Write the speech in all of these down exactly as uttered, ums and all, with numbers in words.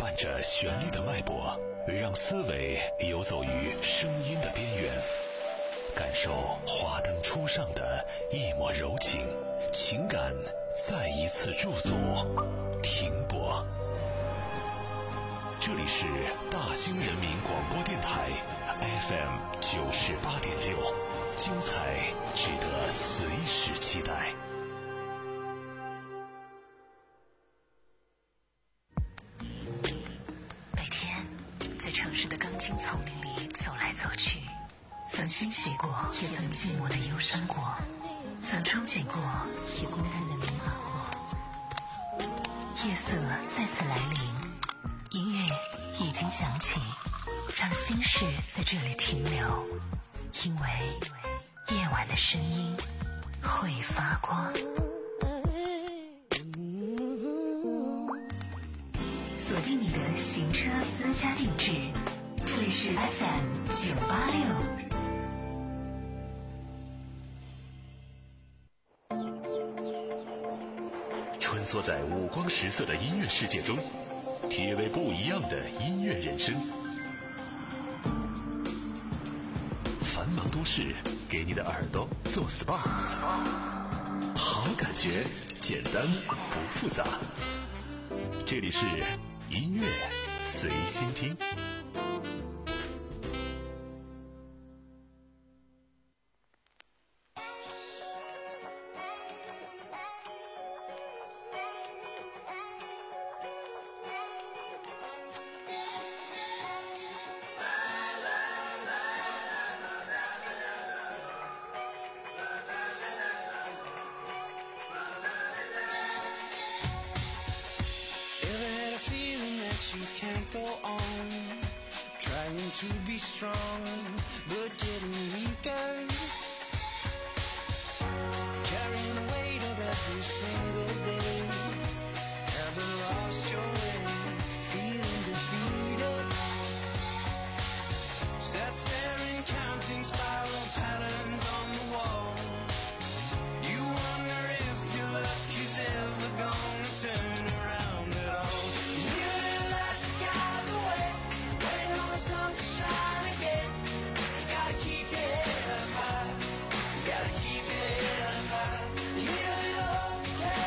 伴着旋律的脉搏，让思维游走于声音的边缘，感受华灯初上的一抹柔情，情感再一次驻足停泊。这里是大兴人民广播电台 F M 九十八点六，精彩值得随时期待。 每天在城市的钢筋丛林里走来走去，曾欣喜过，也曾寂寞的忧伤过，曾憧憬过，也孤单的迷茫过。夜色再次来临，音乐已经响起，让心事在这里停留，因为夜晚的声音会发光。锁定你的行车私家定制，这里是 F M 九八六。 穿梭在五光十色的音乐世界中，体味不一样的音乐人生。繁忙都市给你的耳朵做 S P A， 好感觉简单不复杂。这里是音乐随心听。 You can't go on trying to be strong but getting weaker, carrying the weight of every single day, haven't lost your way, feeling defeated, sat staring, counting spiral patterns on the wall. You wonder if your luck is ever gonna turn around at all. Sun to shine again. You gotta keep your head up high. You gotta keep your head up high. You need a little hope to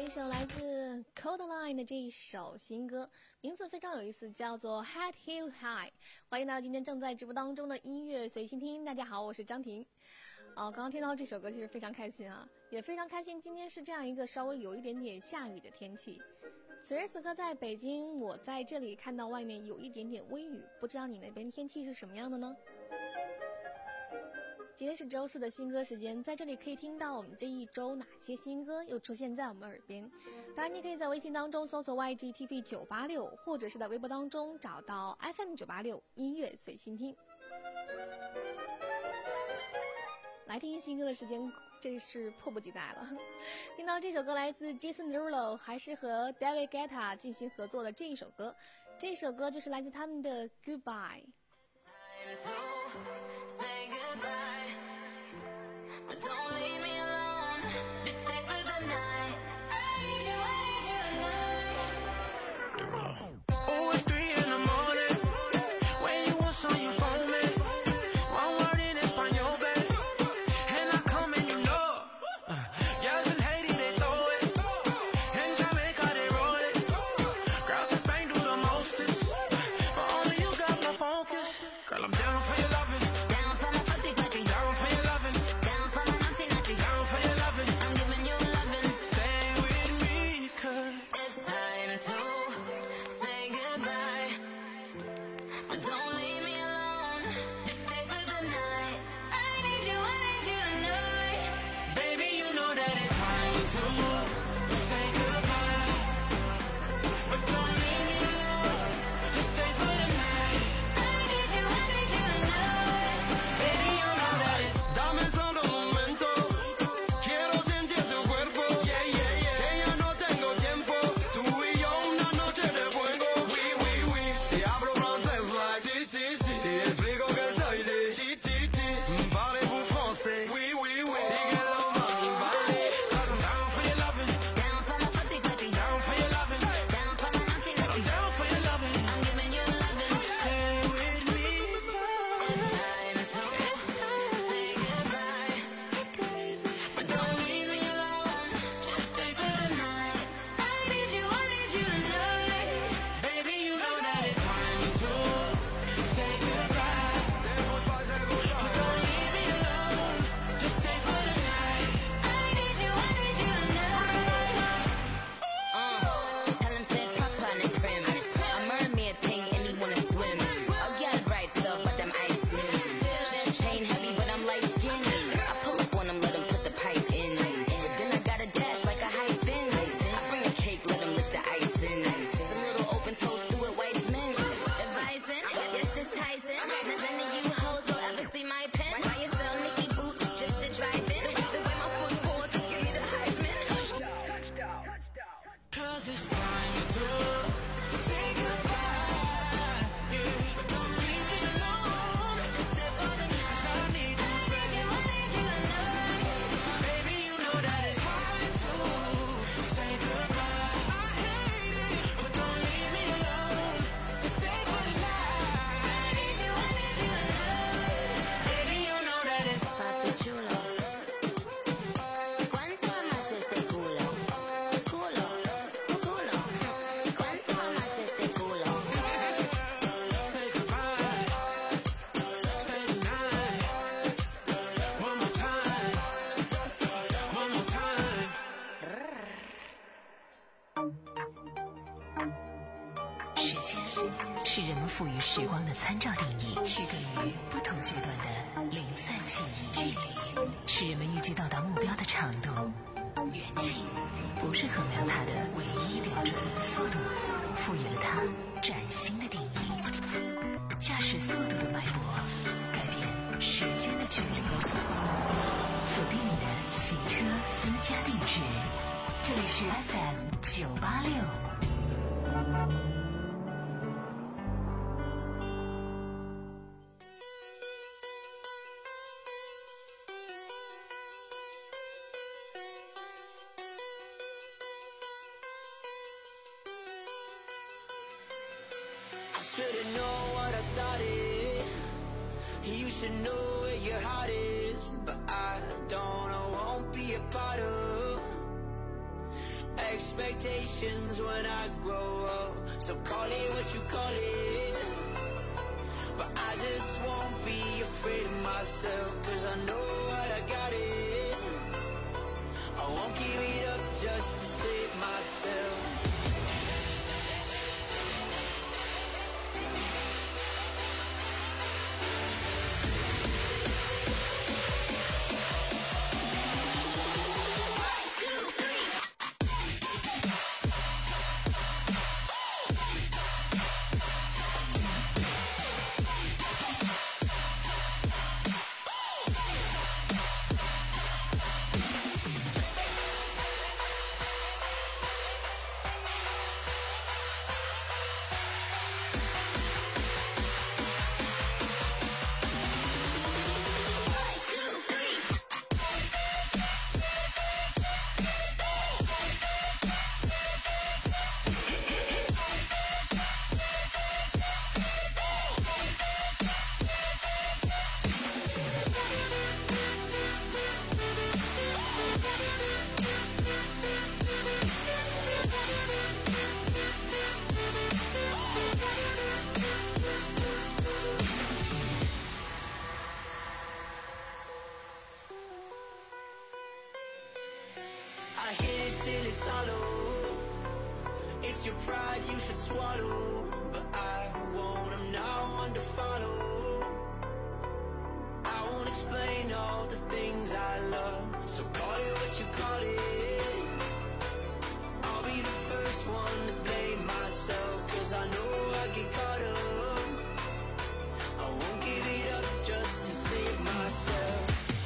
一首来自 Codeline 的这一首新歌，名字非常有意思，叫做 Head Held High。欢迎来到今天正在直播当中的音乐随心听。大家好，我是张婷。哦，刚刚听到这首歌，其实非常开心啊，也非常开心。今天是这样一个稍微有一点点下雨的天气。此时此刻在北京，我在这里看到外面有一点点微雨，不知道你那边天气是什么样的呢？今天是周四的新歌时间，在这里可以听到我们这一周哪些新歌又出现在我们耳边。当然你可以在微信当中搜索 Y G T P 九八六， 或者是在微博当中找到 F M 九八六 音乐随心听。来听新歌的时间这是迫不及待了。听到这首歌来自 Jason Derulo， 还是和 David Guetta 进行合作的这一首歌，这首歌就是来自他们的 Goodbye。 Don't leave me alone, just stay for the night. I need you, I need you tonight. Oh, it's three in the morning. When you want some, you phone me. One word in Espanol, babe. And I come and you know. Uh, girls in Haiti, they throw it. In Jamaica, they roll it. Girls in Spain do the mostest. But only you got my focus. Girl, I'm down for your loving. Down for my footy footy. Down for your loving. Down for your loving. I'm giving you loving. Stay with me, cause it's time to say goodbye. But don't leave me alone, just stay for the night. I need you, I need you tonight. Baby, you know that it's time to say goodbye. But don't leave me alone, just stay for the night. I need you, I need you tonight. Baby, you know that it's diamonds on the momento. Quiero sentir tu cuerpo. Yeah, yeah, yeah. Que ya no tengo tiempo. Tú y yo una noche de fuego. Oui, oui, oui. Te hablo francés like si, si, si. Te explico que soy de ti, ti, ti. Parlez-vous français? Oui, oui, oui. Síguelo, mami, vale. Cause I'm down for your loving. Down for my footy footy. Down for your loving. Down for my naughty naughty. I'm down for your loving. I'm giving you loving. Stay with me. It's time to say goodbye. But don't leave me alone, just stay for the night. I need you, I need you tonight. Baby, you know that it's time to say goodbye. Say goodbye, say goodbye. But don't leave me alone, just stay for the night. I need you, I need you tonight. Uh, tell him sit proper and prim. A mermaid thing and he wanna swim. A girl bright so but them eyes dim. Chain heavy but I'm light skinned. I pull up on him, let him put the pipe in. Then I got a dash like a high spin. I bring a cake, let him lick the ice in. Some little open toast through it, white men. Advising, yes this Tyson. None of you hoes will ever see my pen. Why you sell Nicky boot just to drive in? The way my football just give me the Heisman. Cause it's time to say goodbye. Yeah. But don't leave me alone, just stay for the night. 'Cause I need you, I need you, I need you tonight. baby, you know that it's time to say goodbye. I hate it, but don't leave me alone, just stay for the night. I need you, I need you tonight. Baby, you know that it's Papi chulo, ¿cuánto amas este culo? Culo, tu culo. ¿Cuánto amas este culo? say goodbye. Stay tonight. One more time. One more time. 时间是人们赋予时光的参照定义，区隔于不同阶段的零散记忆。距离是人们预计到达目标的长度，远近不是衡量它的唯一标准。速度赋予了它崭新的定义。驾驶速度的脉搏，改变时间的距离。锁定你的行车私家定制，这里是 F M 九八六。 Should've known what I started. You should know where your heart is, but I don't, I won't be a part of expectations when I grow up. So call it what you call it. But I just won't be afraid of myself, cause I know what I got it. I won't give it up just to save myself. I hit it till it's hollow. It's your pride you should swallow. But I won't, I'm not one to follow. I won't explain all the things I love. So call it what you call it. I'll be the first one to blame myself, cause I know I get caught up. I won't give it up just to save myself.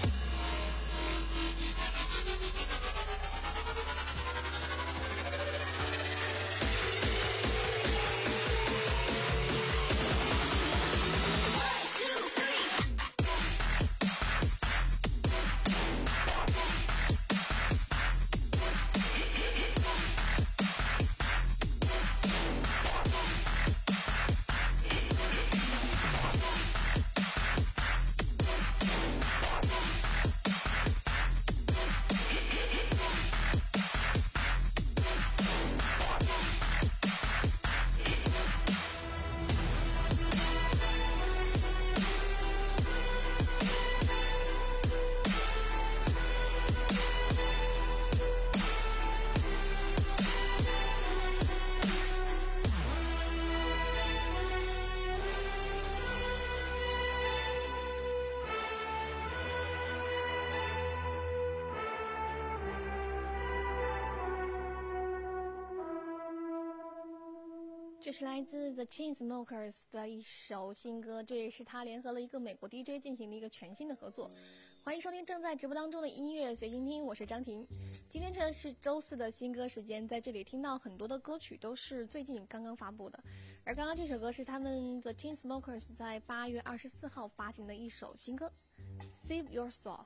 这是来自 The Chainsmokers 的一首新歌，这也是他联合了一个美国 D J 进行了一个全新的合作。欢迎收听正在直播当中的音乐随心听，我是张婷。今天这是周四的新歌时间，在这里听到很多的歌曲都是最近刚刚发布的，而刚刚这首歌是他们 The Chainsmokers 在八月二十四号发行的一首新歌 Save Yourself。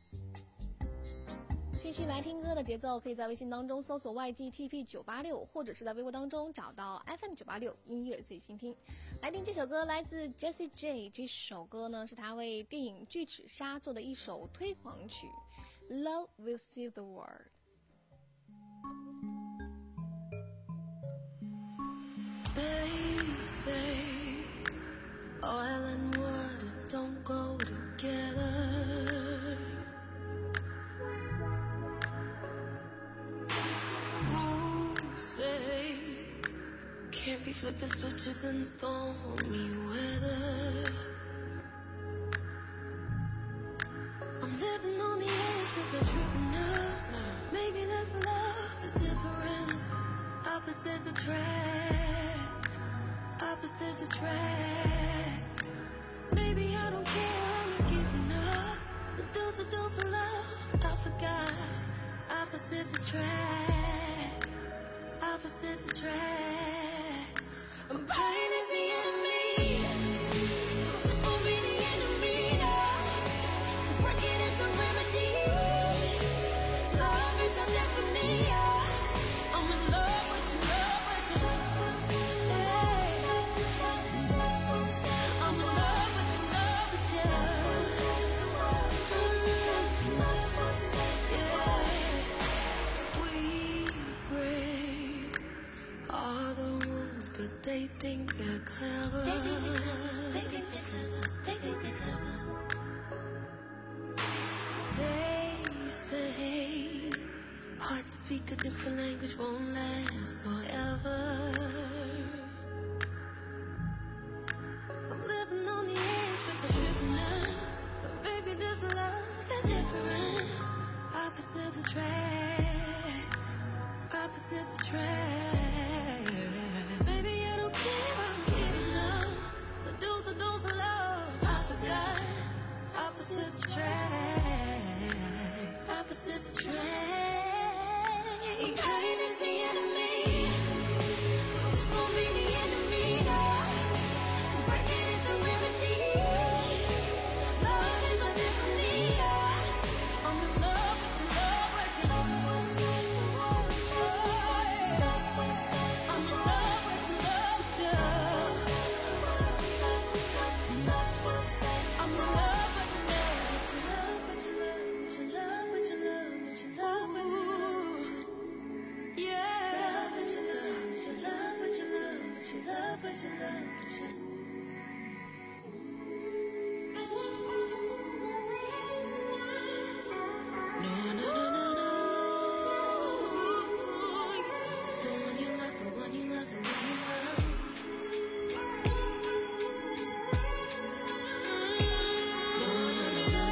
继续来听歌的节奏，可以在微信当中搜索 Y G T P 九八六，或者是在微博当中找到 F M 九八六音乐最新听。来听这首歌，来自 Jessie J。这首歌呢是他为电影《巨齿鲨》做的一首推广曲 ，Love Will Save the World。 They say oil and water don't go together. Say can't be flipping switches in stormy weather. I'm living on the edge but not tripping up. Maybe this love is different. Opposites attract, opposites attract. Maybe I don't care, I'm not giving up. The dose of dose of love, I forgot. Opposites attract, opposites attract. Pain is the enemy, focus won't be the enemy. So breaking is the remedy. Love is our destiny. I'm in love with you, love with you. I'm in love with you, love with you. Yeah. We pray. but they think they're clever. They think they're clever. They think they're clever. They think they're clever. They say hard to speak a different language won't last forever. I'm living on the edge, but I'm tripping now. But baby, this love is different. Opposites attract. Opposites attract. Baby, I don't care. I'm giving up. The do's and don'ts of love. I forgot. Opposites attract. Opposites attract. Pain is the enemy. This won't be the enemy, no. So break it is the remedy. Love is our destiny, yeah. I'm in love with your love, with your love. I'm in love with your love, with your I'm in love with your love, with your love, with your love, with your love, with your love, with your love, with your love. Yeah. With your love, with your love, with your love, with your love, with your love, with your love. No, no, no, no, no. The one you love, the one you love, the one you love. No, no, no, no,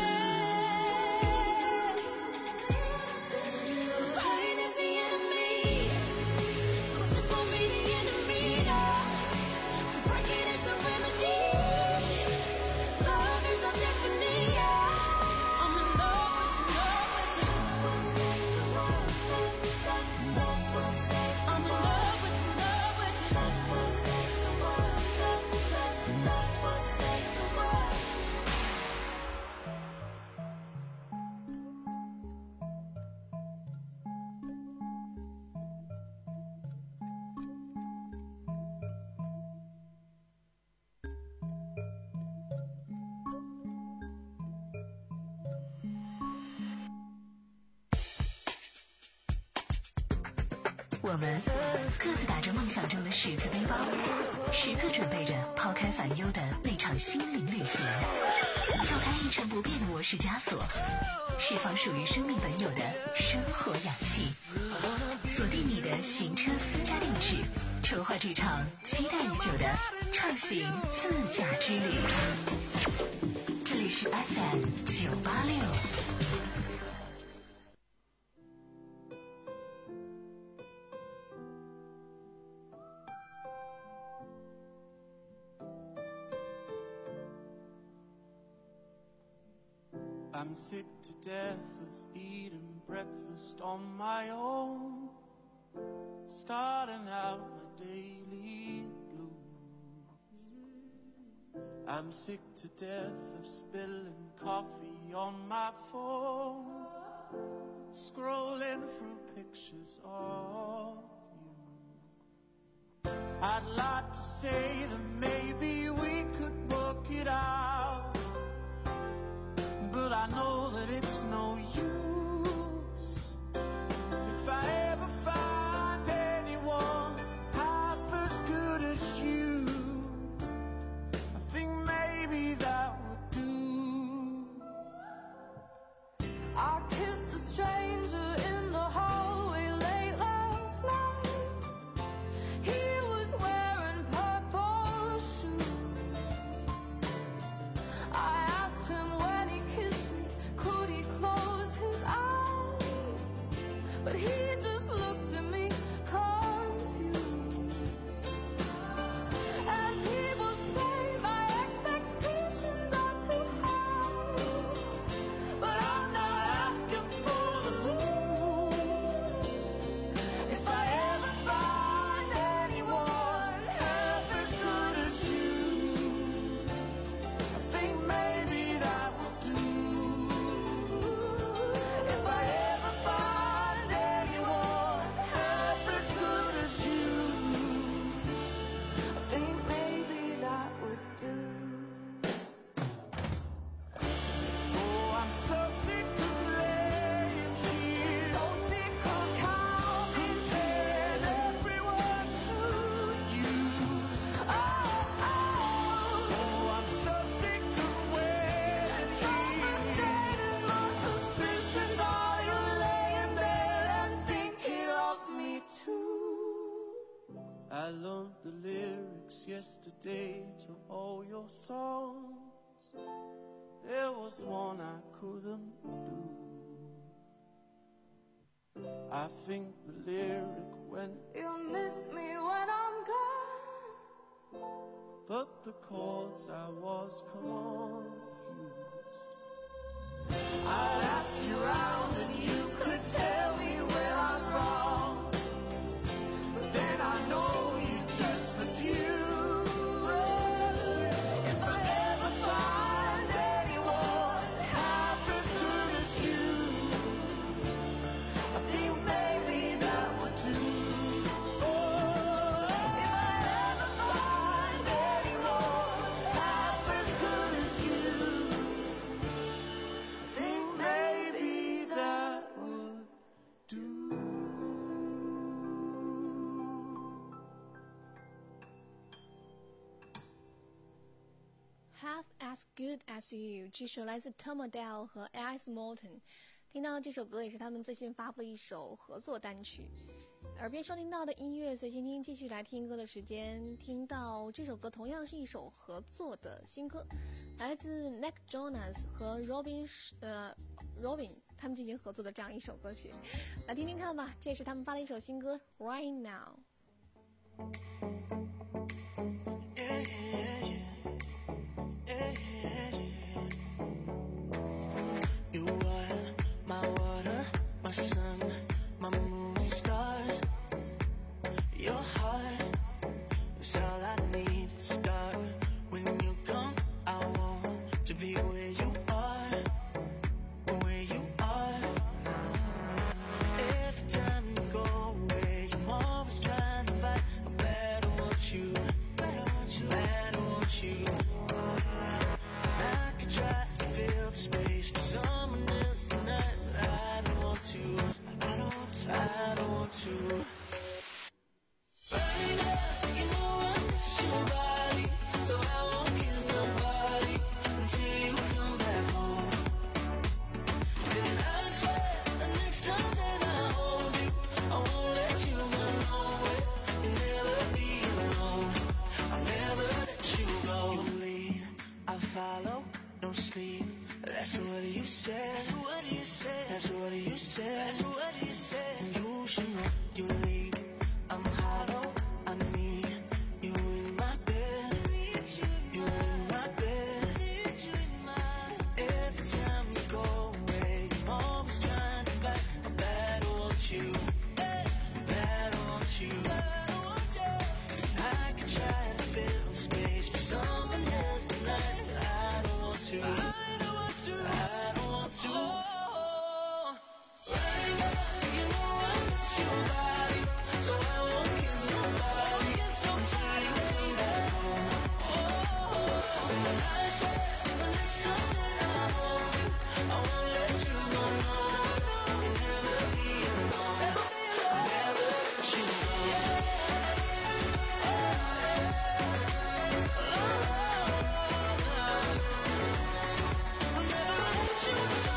no. The one you love. Pain is the enemy. This won't be the enemy, no. So break it is the remedy. Love is our destiny, yeah. I'm in love with your love, with your I'm in love with your love, with your 我们各自打着梦想中的十字背包，时刻准备着抛开烦忧的那场心灵旅行，跳开一成不变的模式枷锁，释放属于生命本有的生活氧气，锁定你的行车私家定制，筹划这场期待已久的畅行自驾之旅。这里是 F M 九八六。 I'm sick to death of eating breakfast on my own, starting out my daily blues. I'm sick to death of spilling coffee on my phone, scrolling through pictures of you. I'd like to say that maybe we could work it out, but I know that it's no use. If I ever find anyone half as good as you, I think maybe that would do. I kissed a stranger in the hallway late last night. He was wearing purple shoes. I asked him when he kissed me, could he I learned the lyrics yesterday to all your songs. There was one I couldn't do. I think the lyric went, You'll miss me when I'm gone. but the chords I was confused. I'd ask you round and you could tell me where I'm wrong, but then I know you just refuse. If I ever find anyone half as good as you, I think maybe that would do. Oh, if I ever find anyone half as good as you, I think maybe that would do. Half as good as you， 这首来自 Tom Odell 和 Alice Morton。听到这首歌也是他们最新发布的一首合作单曲。耳边收听到的音乐随心听，继续来听歌的时间。听到这首歌同样是一首合作的新歌，来自 Nick Jonas 和 Robin 呃 Robin 他们进行合作的这样一首歌曲，来听听看吧。这是他们发的一首新歌 Right Now。 Yeah, yeah, yeah. Yeah, yeah, yeah. You are my water, my sun, my moon and stars. Your heart is all I need to start. When you're gone, I want to be where you are, where you are. Every time you go away, I'm always trying to fight. I'm glad I want you, glad I want you, glad I want you. I could try to fill the space for someone else tonight, but I don't want to, I don't want to, I don't want to. Right now, you know I miss your body, so I won't kiss nobody until you come back home. And I swear, the next time that I hold you, I won't let you go nowhere. You'll never be alone, I'll never let you go. You lead, I follow, no sleep. That's what you said. That's what you said. That's what you said. That's what you said. You should know you leave. I'm hollow. I need you in my bed. You in my bed. Every time you go away, I'm always trying to fight. I'm bad, I want you. Bad, I want you. I could try to fill the space for someone else tonight, but I don't want to. I don't want to. I don't want to. Oh, right now, you know I miss your body, so I won't kiss nobody until you come back home. Oh, I swear, the next time that I hold you, I won't let you go. No, you'll never be alone. I'll never let you go. I'll never let you go.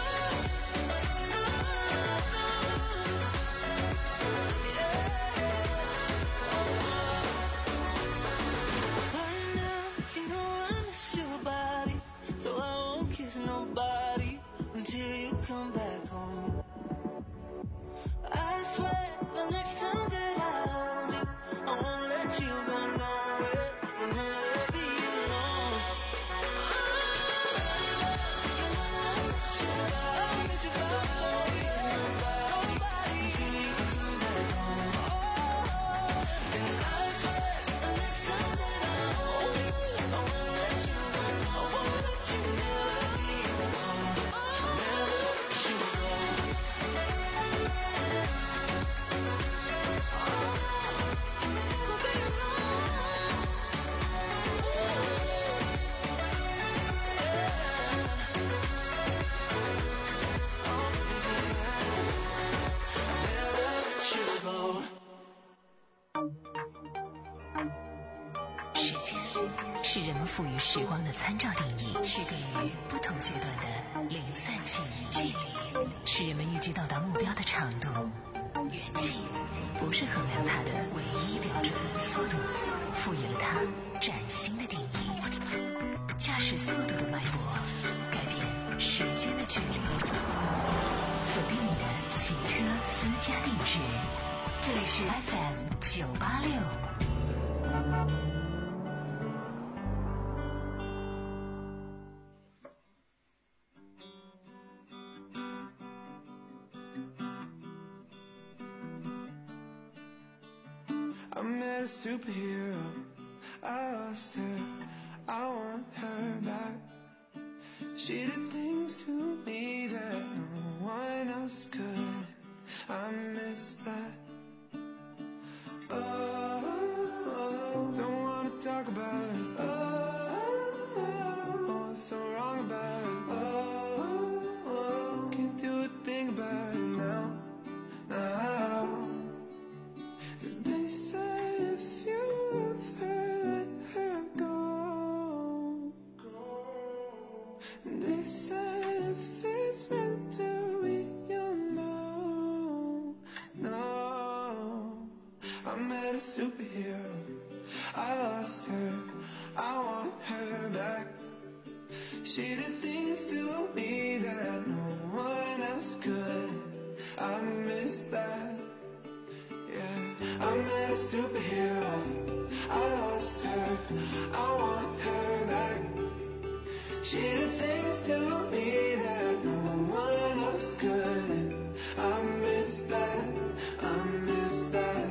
Right now, you know I miss your body, so I won't kiss nobody until you come back home. I swear, the next time that I hold you, I won't let you go nowhere. You'll never be alone. You know I miss your body, so I won't kiss nobody until you come back home. And I swear, the next time that I hold you, I won't let you go. I won't let you never be alone. I'll never let you go. Never be alone. Never let you go. 时间是人们赋予时光的参照定义，区隔于不同阶段的零散记忆。距离是人们预计到达目标的长度，远近不是衡量它的唯一标准。速度是 F M 九八六。 I met a superhero, I lost her, I want her back. She did things to me that no one else could. I miss that. Oh, don't wanna talk about it. Oh, what's so wrong about it? Oh, can't do a thing about it now, now. 'Cause they say if you love her, let her go. And they say if it's meant to be, you'll know. No, I met a superhero, I lost her, I want her back. She did things to me that no one else could. I miss that. Yeah, I met a superhero, I lost her, I want her back. She did things to me that no one else could. I miss that, I miss that.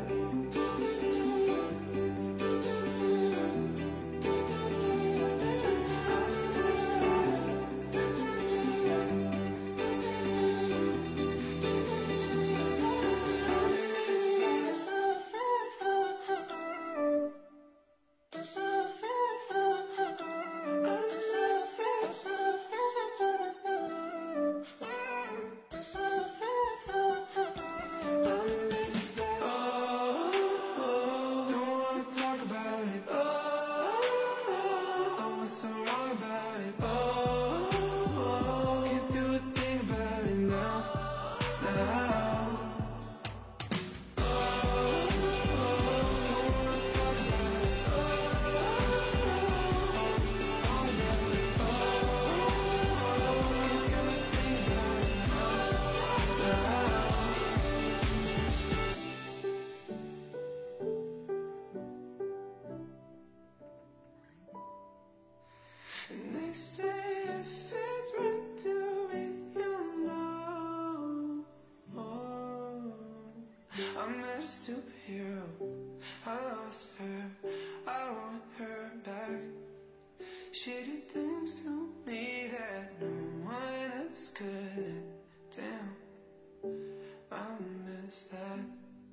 And they say if it's meant to be, you'll know. Oh, I met a superhero, I lost her, I want her back. She did things to me that no one else could. Damn, I miss that.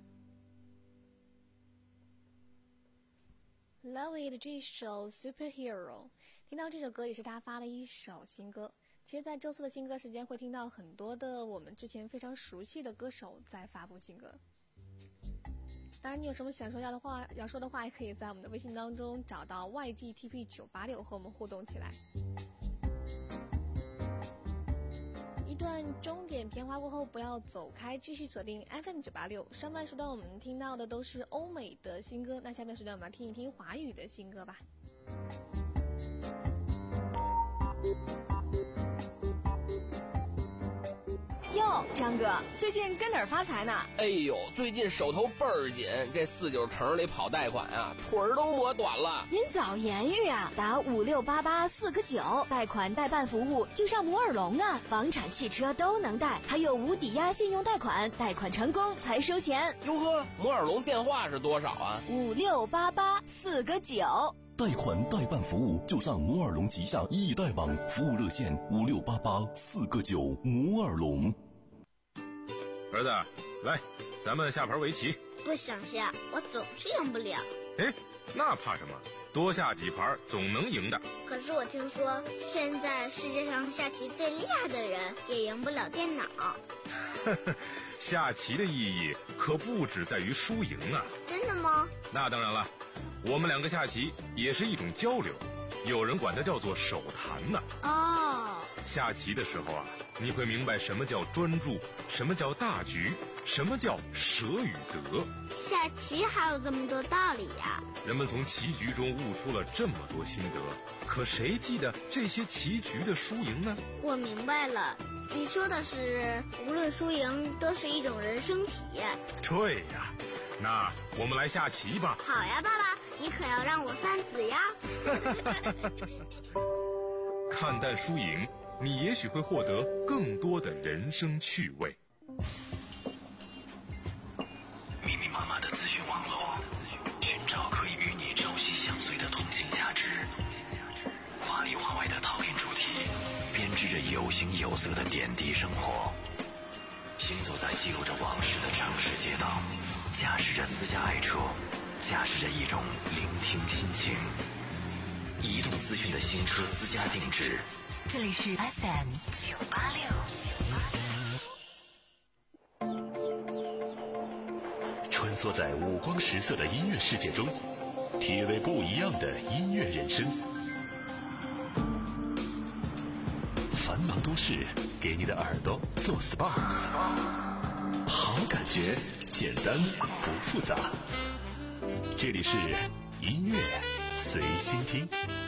Lovey 的这首 Superhero， 听到这首歌也是他发的一首新歌。其实在周四的新歌时间会听到很多的我们之前非常熟悉的歌手在发布新歌。当然你有什么想说要的话要说的话，也可以在我们的微信当中找到 Y G T P 九八六和我们互动起来。一段钟点片花过后不要走开，继续锁定 F M 九八六。上半时段我们听到的都是欧美的新歌，那下半时段我们来听一听华语的新歌吧。 哟，张哥，最近跟哪儿发财呢？ 哎呦，最近手头倍儿紧，这四九城里跑贷款啊，腿儿都磨短了。 您早言语啊，打五六八八四个九，贷款代办服务就上摩尔龙啊，房产、汽车都能贷，还有无抵押信用贷款，贷款成功才收钱。 哟呵，摩尔龙电话是多少啊？ 五六八八四个九。 贷款代办服务就上摩尔龙旗下易贷网，服务热线五六八八四个九。摩尔龙。 儿子，来，咱们下盘围棋。 不想下，我总是赢不了。 哎，那怕什么？多下几盘总能赢的。 可是我听说，现在世界上下棋最厉害的人也赢不了电脑。 下棋的意义可不只在于输赢啊。 真的吗？ 那当然了，我们两个下棋也是一种交流，有人管它叫做手谈呢。 哦， 下棋的时候啊，你会明白什么叫专注，什么叫大局，什么叫舍与得。 下棋还有这么多道理呀！ 人们从棋局中悟出了这么多心得，可谁记得这些棋局的输赢呢？ 我明白了，你说的是无论输赢都是一种人生体验。 对呀， 那我们来下棋吧。 好呀，爸爸，你可要让我三子呀。 看淡输赢，你也许会获得更多的人生趣味。 密密麻麻的资讯网络，寻找可以与你朝夕相随的通信价值。华里华外的陶片主题，编织着有形有色的点滴生活。行走在记录着往事的城市街道，驾驶着私家爱车，驾驶着一种聆听心情。移动资讯的新车私家定制， 这里是 F M 九八六。 穿梭在五光十色的音乐世界中，体味不一样的音乐人生。繁忙都市给你的耳朵做 S P A， 好感觉，简单不复杂。这里是音乐随心听。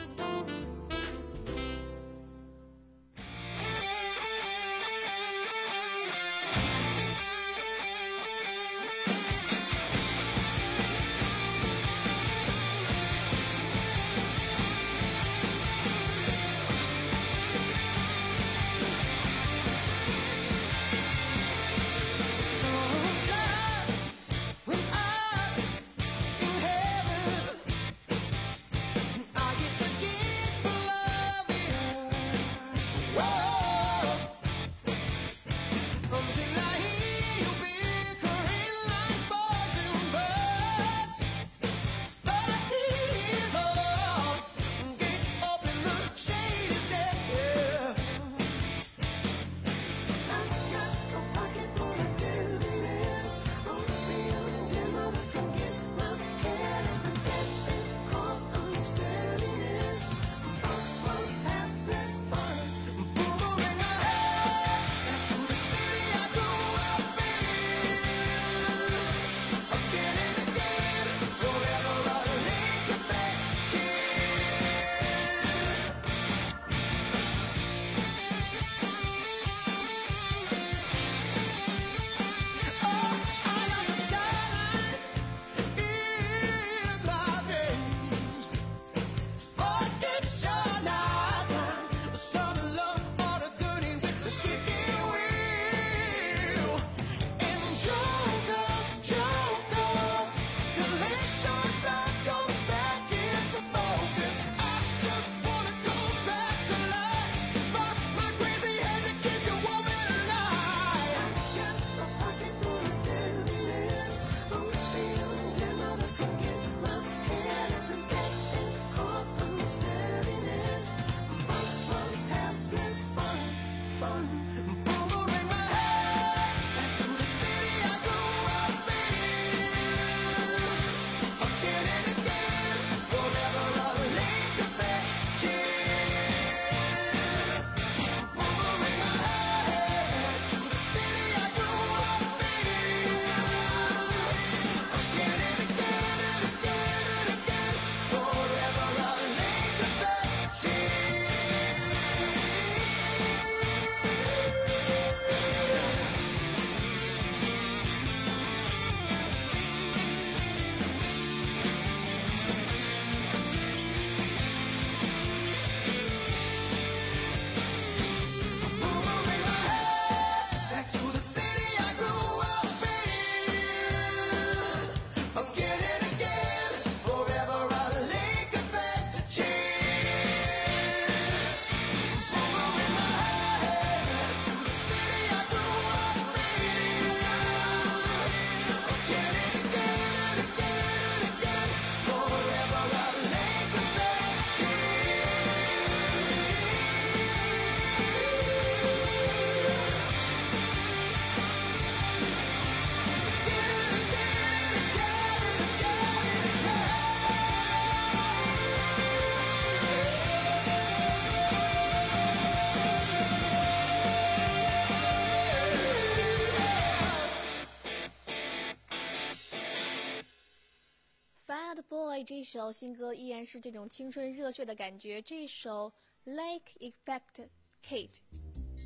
这首新歌依然是这种青春热血的感觉，这首 Lake Effect Kate。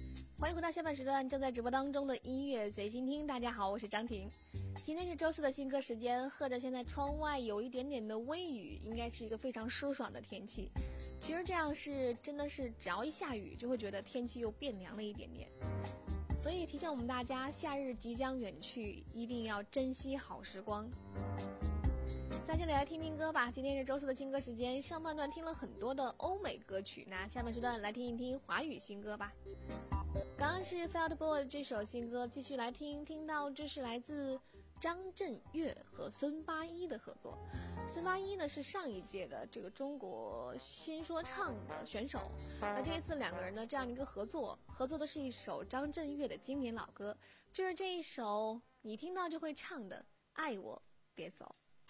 欢迎回到下半时段正在直播当中的音乐随心听。大家好，我是张婷。今天是周四的新歌时间，和着现在窗外有一点点的微雨，应该是一个非常舒爽的天气。其实这样是真的是只要一下雨就会觉得天气又变凉了一点点，所以提醒我们大家，夏日即将远去，一定要珍惜好时光。在这里来听听歌吧。今天是周四的新歌时间，上半段听了很多的欧美歌曲，那下半时段来听一听华语新歌吧。刚刚是 Felt Boy 这首新歌，继续来听，听到这是来自张震岳和孙八一的合作。孙八一呢是上一届的这个中国新说唱的选手，那这一次两个人的这样的一个合作，合作的是一首张震岳的经典老歌，就是这一首你听到就会唱的《爱我别走》。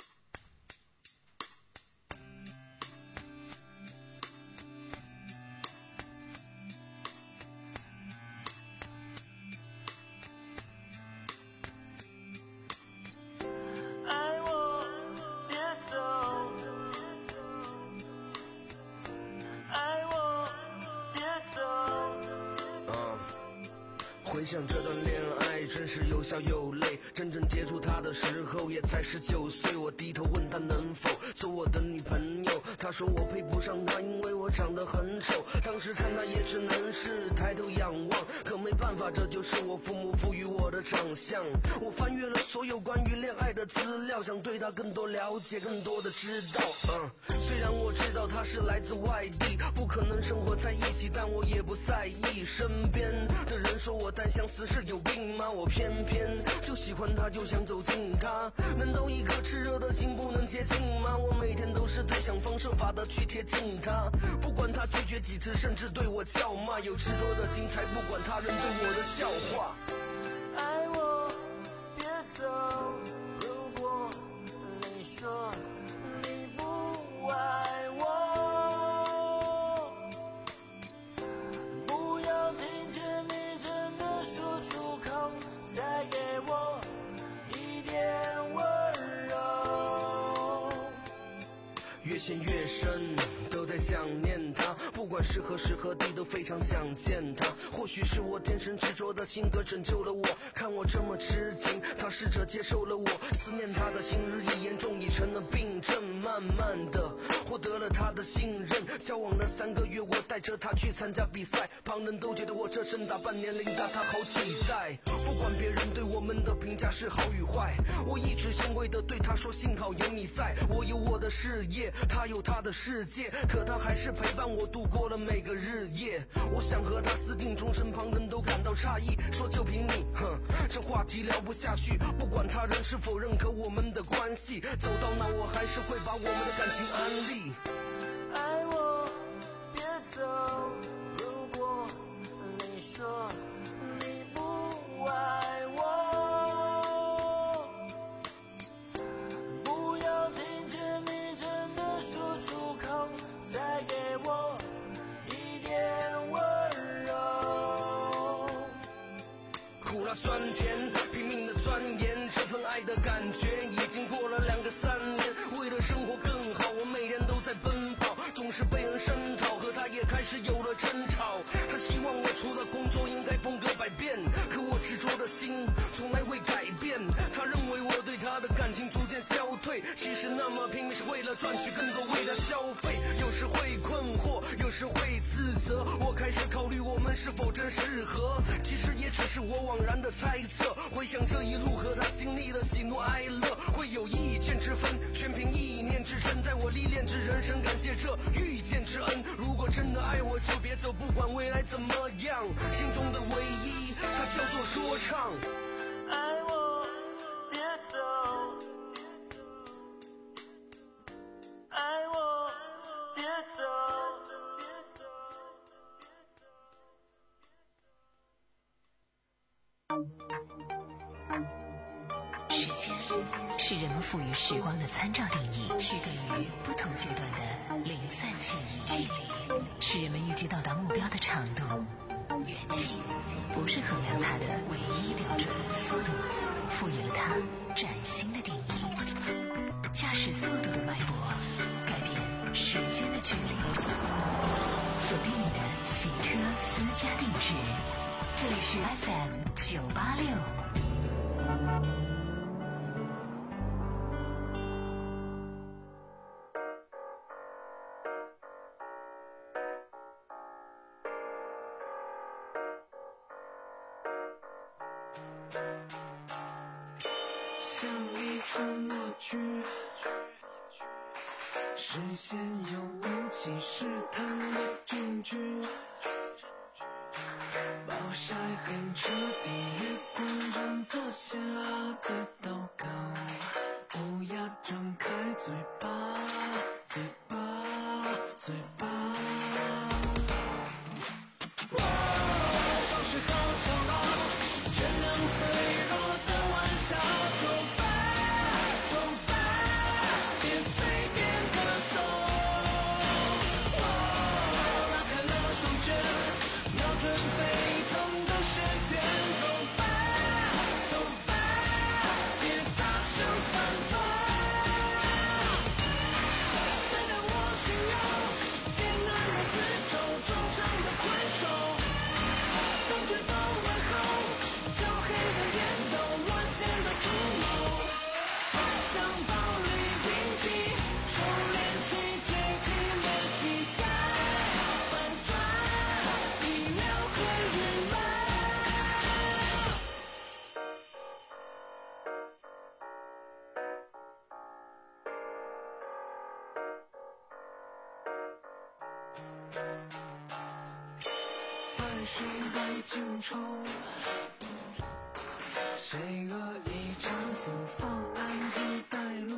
回想这段恋爱真是有笑有泪，真正接触她的时候也才十九岁，我低头问她能否做我的女朋友，她说我配不上她，因为我长得很丑。当时看她也只能是抬头仰望，可没办法，这就是我父母赋予我的长相。我翻阅了所有关于恋爱的资料，想对她更多了解，更多的知道。嗯，虽然我知道她是来自外地，不可能生活在一起，但我也不在意。身边的人说我单相思是有病吗？我偏偏就喜欢他，就想走近他。难道一颗炽热的心不能接近吗？我每天都是在想方设法的去贴近他，不管他拒绝几次，甚至对我叫骂。有执着的心，才不管他人对我的笑话。爱我别走，如果你说你不爱我，再给我一点温柔。越陷越深，都在想念他，不管是何时何地都非常想见他。或许是我天生执着的性格拯救了我，看我这么痴情，他试着接受了我。思念他的心日益严重，已成了病症，慢慢的获得了他的信任。交往了三个月，我带着他去参加比赛，旁人都觉得我这身打扮年龄大他好几代。不管别人对我们的评价是好与坏，我一直欣慰的对他说，幸好有你在。我有我的事业，他有他的世界，可他还是陪伴我度过了每个日夜。我想和他私定终身，旁人都感到诧异，说就凭你，哼，这话题聊不下去。不管他人是否认可我们的关系，走到哪我还是会把我们的感情安利。爱我别走，如果你说你不爱我，不要听见你真的说出口，再给我一点温柔。苦辣酸甜，拼命的钻研，这份爱的感觉已经过了两个三年。为了生活更好，我每天都在奔跑，总是被人声讨，和他也开始有了争吵。他希望我除了工作应该风格百变，可我执着的心从来未改变。他认为我对他的感情逐渐消退，其实那么拼命是为了赚取更多，为了消费。有时会困惑，有时会自责，我开始考虑我们是否真适合，其实也只是我枉然的猜测。回想这一路和他经历的喜怒哀乐，会有意见之分，全凭一念之真。在我历练之人生，感谢这遇见之恩。如果真的爱我就别走，不管未来怎么样，心中的唯一它叫做说唱。爱我别走，爱我别走。 时间是人们赋予时光的参照定义，区隔于不同阶段的零散记忆。距离是人们预计到达目标的长度，远近不是衡量它的唯一标准。速度赋予了它崭新的定义，驾驶速度的脉搏改变时间的距离。锁定你的行车私家定制， 这里是 F M 九八六。 像一出默剧，视线有武器试探的证据，暴晒很彻底，月光正坐下的祷告，乌鸦张开嘴巴，嘴巴，嘴巴。哦，收拾好骄傲，原谅脆弱的玩笑，走吧，走吧，别随便歌颂。哦，拉开了双拳，瞄准沸腾的时间，走吧，走吧，别大声反驳。再让我炫耀，别难了自嘲，装上的困兽。感觉到问候，焦黑的烟斗，乱线的图谋，像暴力竞技，熟练起举起练习在反转，意料会圆满。半生半情愁，谁恶意搀扶放安静带路，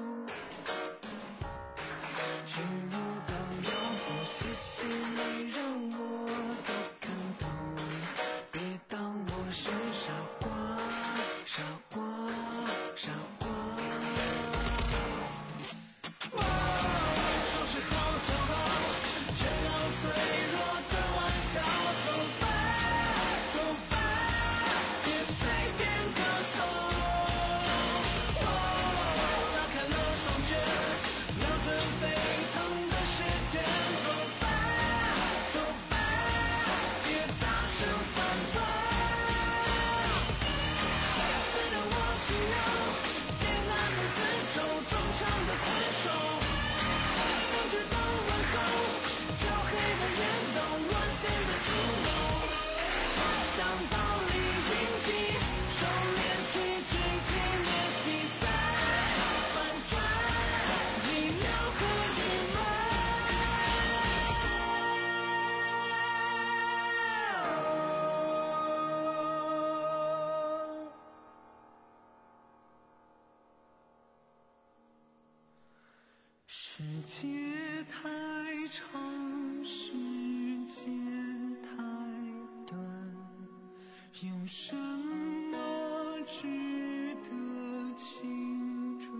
巨乳当腰腹，细细没让我都看透，别当我是傻瓜，傻瓜，傻瓜。哦，收拾好骄傲，原谅脆弱的玩笑，走吧，走吧，别随便歌颂。哦，拉开了双拳，瞄准沸腾的时间，走吧，走吧，别大声反驳。再让我炫耀，别难为自嘲，装上的困兽。感觉到问候，焦黑的烟斗，乱线的图谋，像暴力竞技，熟练起举起练习在反转，意料和隐瞒。世界太长，时间太短，有什么值得庆祝？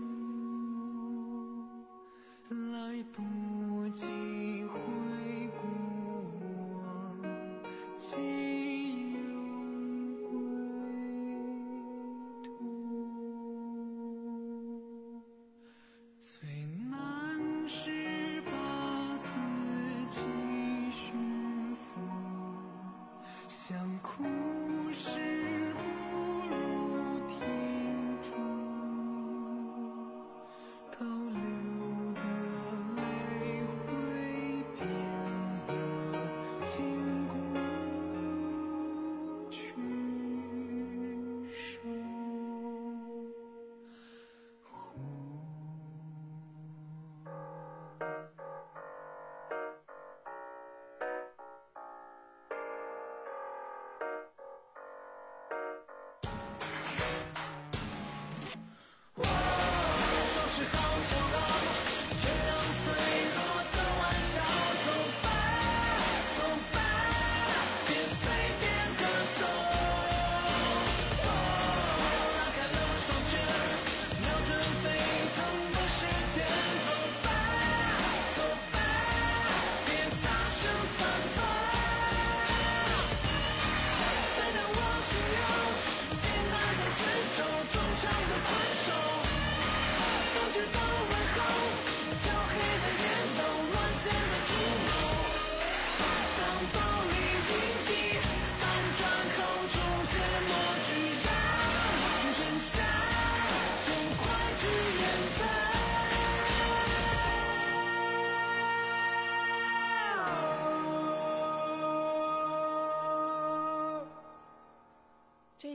来不及回顾往既有归途。最难是把自己驯服，想哭时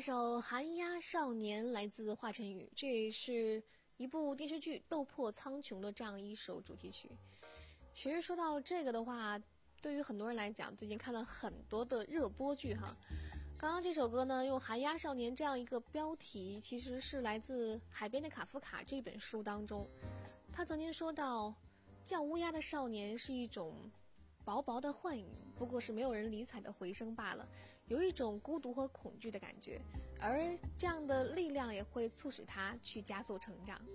首《寒鸦少年》来自华晨宇，这也是一部电视剧《斗破苍穹》的这样一首主题曲。其实说到这个的话，对于很多人来讲，最近看了很多的热播剧哈。刚刚这首歌呢，用《寒鸦少年》这样一个标题，其实是来自《海边的卡夫卡》这本书当中。他曾经说到，叫乌鸦的少年是一种薄薄的幻影，不过是没有人理睬的回声罢了，有一种孤独和恐惧的感觉，而这样的力量也会促使他去加速成长。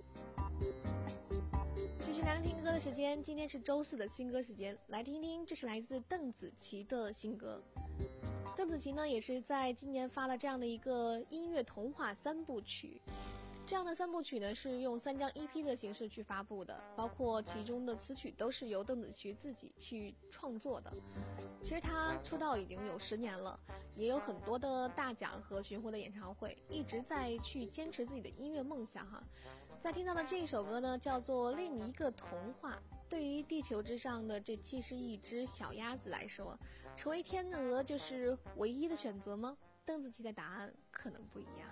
继续来听歌的时间，今天是周四的新歌时间，来听听，这是来自邓紫棋的新歌。邓紫棋呢，也是在今年发了这样的一个音乐童话三部曲。这样的三部曲呢，是用三张 E P 的形式去发布的，包括其中的词曲都是由邓紫棋自己去创作的。其实她出道已经有十年了，也有很多的大奖和巡回的演唱会，一直在去坚持自己的音乐梦想哈。在听到的这一首歌呢，叫做《另一个童话》。对于地球之上的这七十亿只小鸭子来说，成为天鹅就是唯一的选择吗？邓紫棋的答案可能不一样。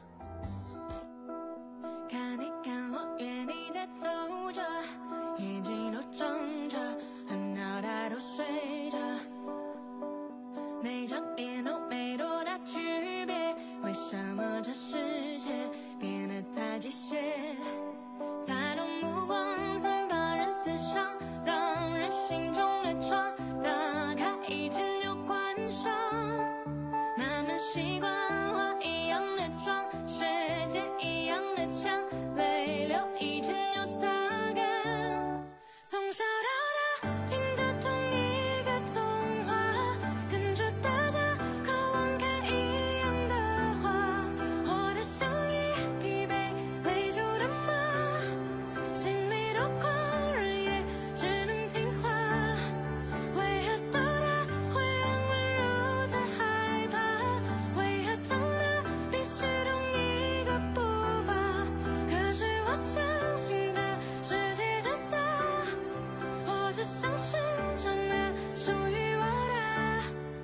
看你看我约你在走着，眼睛都睁着，脑袋都睡着，每张脸都没多大区别，为什么这世界变得太机械？太多目光曾把人刺伤，让人心中的窗打开以前就关上，慢慢习惯化一样的妆，学姐一样的腔，泪流以前就擦干，从小到大听着同一个童话，跟着大家渴望看一样的花，活得像一匹被围住的马，心里多狂热也只能听话，为何到大会让人如此害怕，为何长大必须同一个步伐，可是我相信这世界之大，我只想寻找那属于我的，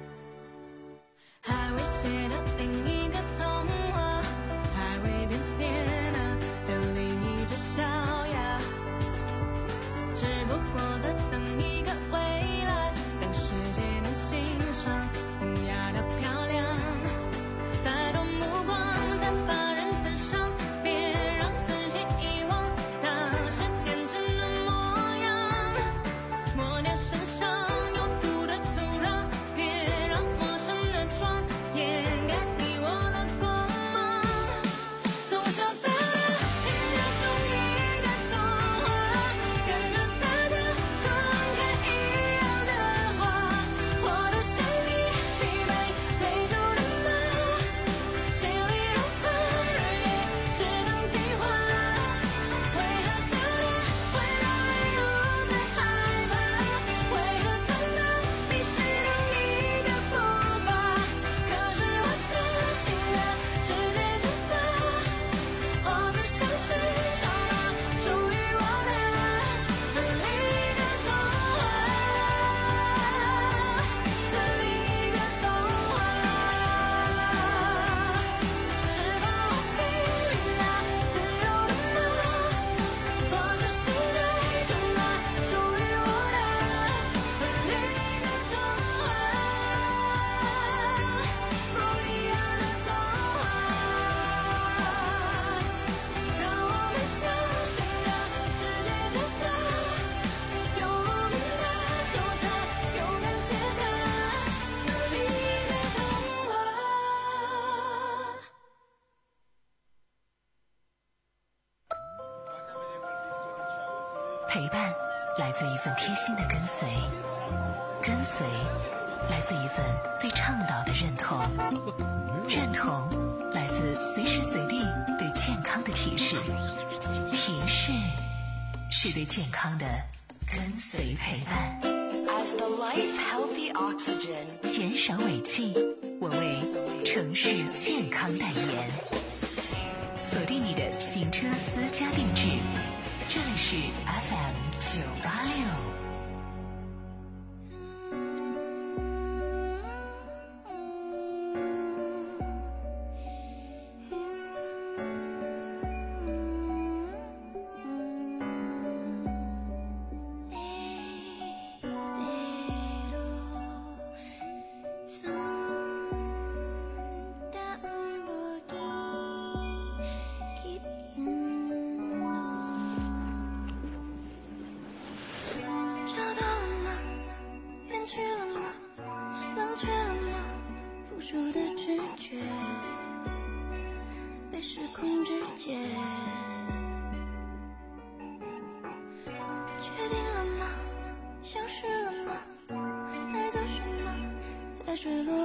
还未写的另一个童话，还未变天啊的另一只小鸭，只不过在等一个未来，让世界能欣赏乌鸦的漂亮，再多目光再把人刺伤，别让自己遗忘当时天真的模样，抹掉身上有毒的土壤，别让陌生的妆掩盖你我的光芒，从小到大听着同一个童话，跟着大家渴望看一样的花，活得像一匹被勒住的马，心里的狂热也只能听话，为何到大会让人如此害怕，为何长大必须同一个步伐，可是我相信这世界之大，我只想寻找那属于我的另一个童话，另一个童话，释放我心里那自由的梦，我只想追逐那属于我的另一个童话，不一样的童话，让我们相信这世界之大，有我们的走它，勇敢写下那另一个童话。 陪伴来自一份贴心的跟随，跟随来自一份对倡导的认同，认同来自随时随地对健康的提示，提示是对健康的跟随陪伴。As the life healthy oxygen， 减少尾气，我为城市健康代言。锁定你的行车私家定制，这里是 F M 九八六。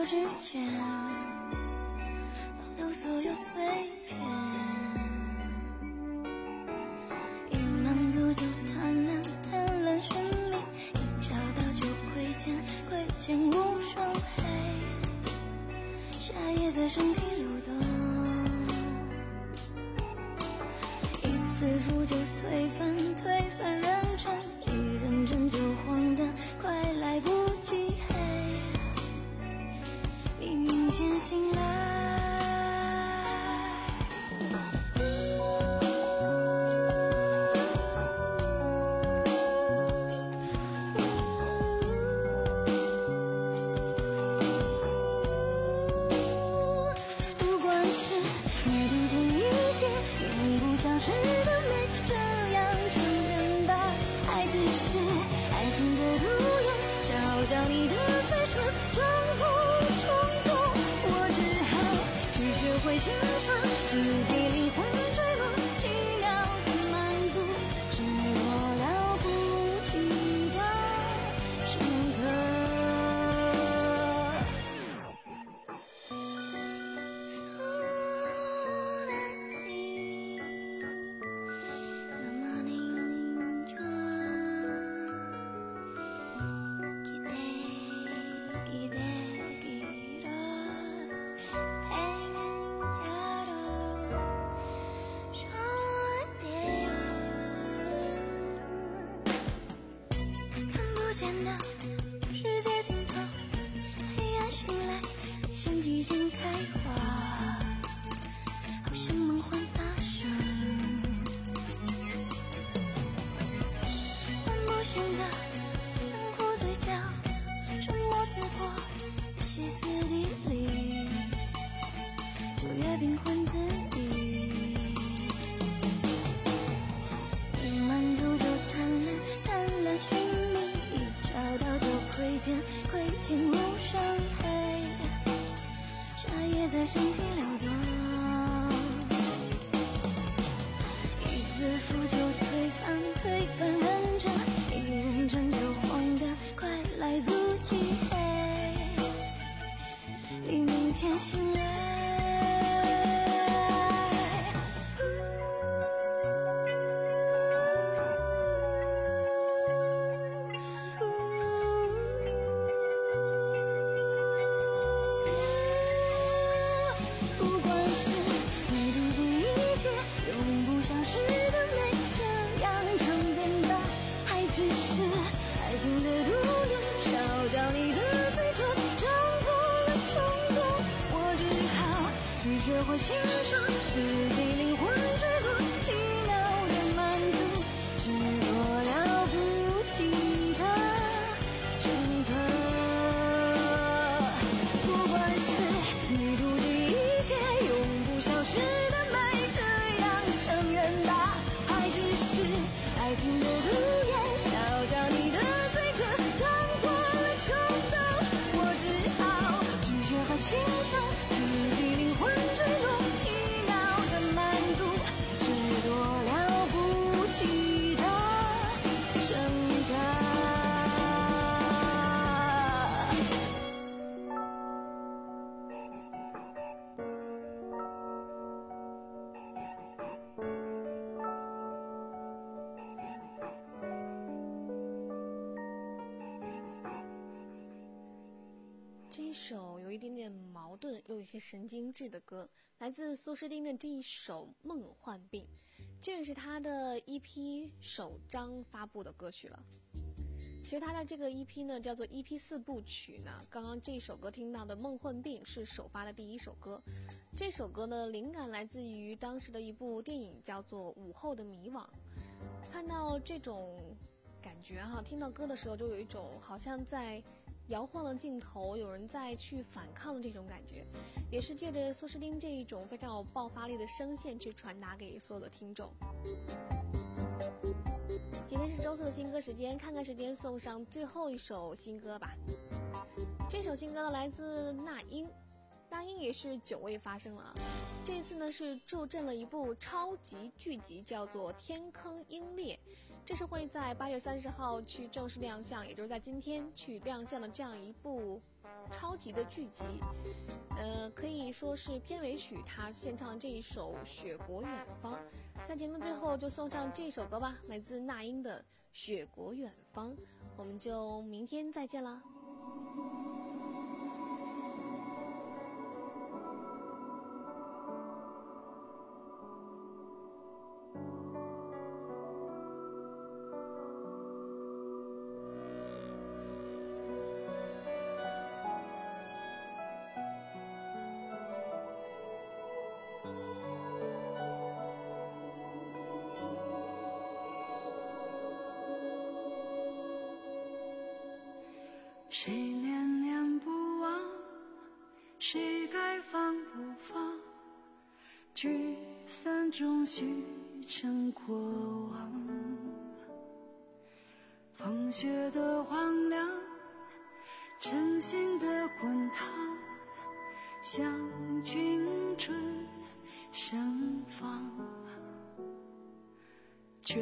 之间，保留所有碎片。一满足就贪婪，贪婪绚丽；一找到就亏欠，亏欠无双黑。夏夜在身体流动，一自负就推翻，推翻认真，一认真就荒诞，快来不及黑。黎明前醒来。不管是你读尽一切，永不消失的美，这样承认吧，还只是爱情的路沿，烧焦你的嘴唇，撞破冲动，我只好去学会欣赏自己灵魂坠落，奇妙的满足，是我了不起的深刻。见的世界尽头，黑暗醒来，内心即将开花，好像梦幻发生。唤不醒的冷酷嘴角，沉默刺破，越歇斯底里，就越兵困自己。一满足就贪婪，贪婪寻觅。找到就亏欠，亏欠无伤黑。夏夜在身体流动，一自负就推翻，推翻认真，一认真就慌得快来不及黑。黎明前醒来。学会欣赏自己灵魂坠落，奇妙的满足，是多了不起的深刻。不管是你读尽一切，永不消失的美，这样承认吧，还只是爱情的路沿，烧焦你的嘴唇，掌过了冲动，我只好去学会欣赏自己灵魂坠落，奇妙的满足，是多了不起的深刻。 这一首有一点点矛盾又有一些神经质的歌，来自苏诗丁的这一首《梦幻病》，这也是他的 E P 首张发布的歌曲了。其实他的这个 E P 呢叫做 E P 四部曲呢，刚刚这首歌听到的《梦幻病》是首发的第一首歌。这首歌呢灵感来自于当时的一部电影叫做《午后的迷惘》，看到这种感觉哈，听到歌的时候就有一种好像在摇晃了镜头，有人在去反抗的这种感觉，也是借着苏诗丁这一种非常有爆发力的声线去传达给所有的听众。今天是周四的新歌时间，看看时间送上最后一首新歌吧。这首新歌呢来自那英，那英也是久未发声了，这次呢是助阵了一部超级剧集，叫做《天坑鹰猎》。 这是会在八月三十号去正式亮相，也就是在今天去亮相的这样一部超级的剧集。呃，可以说是片尾曲，他献唱的这一首《雪国远方》。在节目最后就送上这首歌吧，来自那英的《雪国远方》。我们就明天再见啦。 谁念念不忘，谁该放不放，聚散终须成过往。风雪的荒凉，真心的滚烫，像青春盛放。绝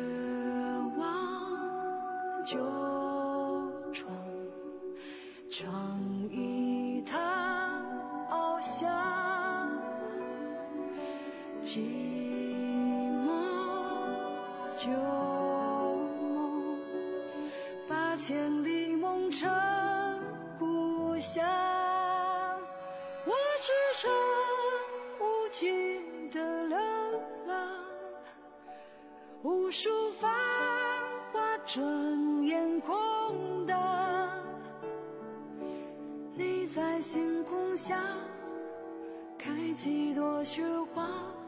望就闯，闯一趟翱翔，寂寞就梦，把千里梦成故乡。我驰骋无尽的流浪，无数繁华睁眼空荡。你在星空下开几朵雪花，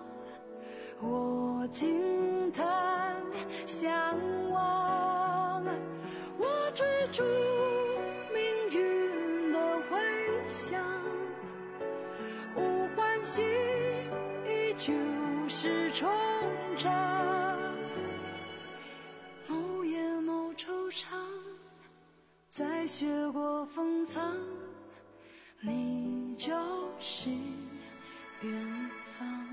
我惊叹向往。我追逐命运的回响，无欢喜依旧是惆怅。某夜某惆怅，在雪过风藏，你就是远方。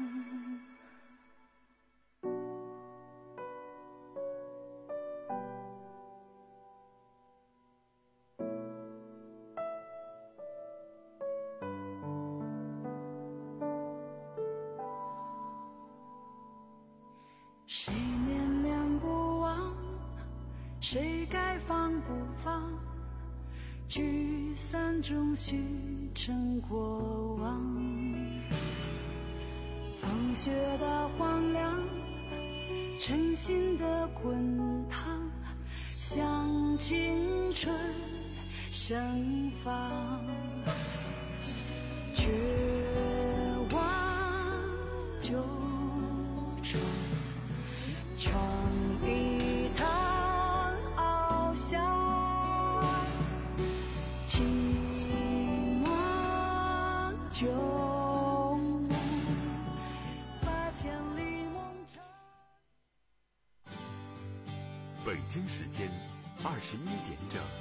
谁念念不忘，谁该放不放，聚散终须成过往。风雪的荒凉，真心的滚烫，像青春盛放。绝望就闯，闯一趟翱翔。寂寞就梦，把千里梦成。 北京时间二十一点整。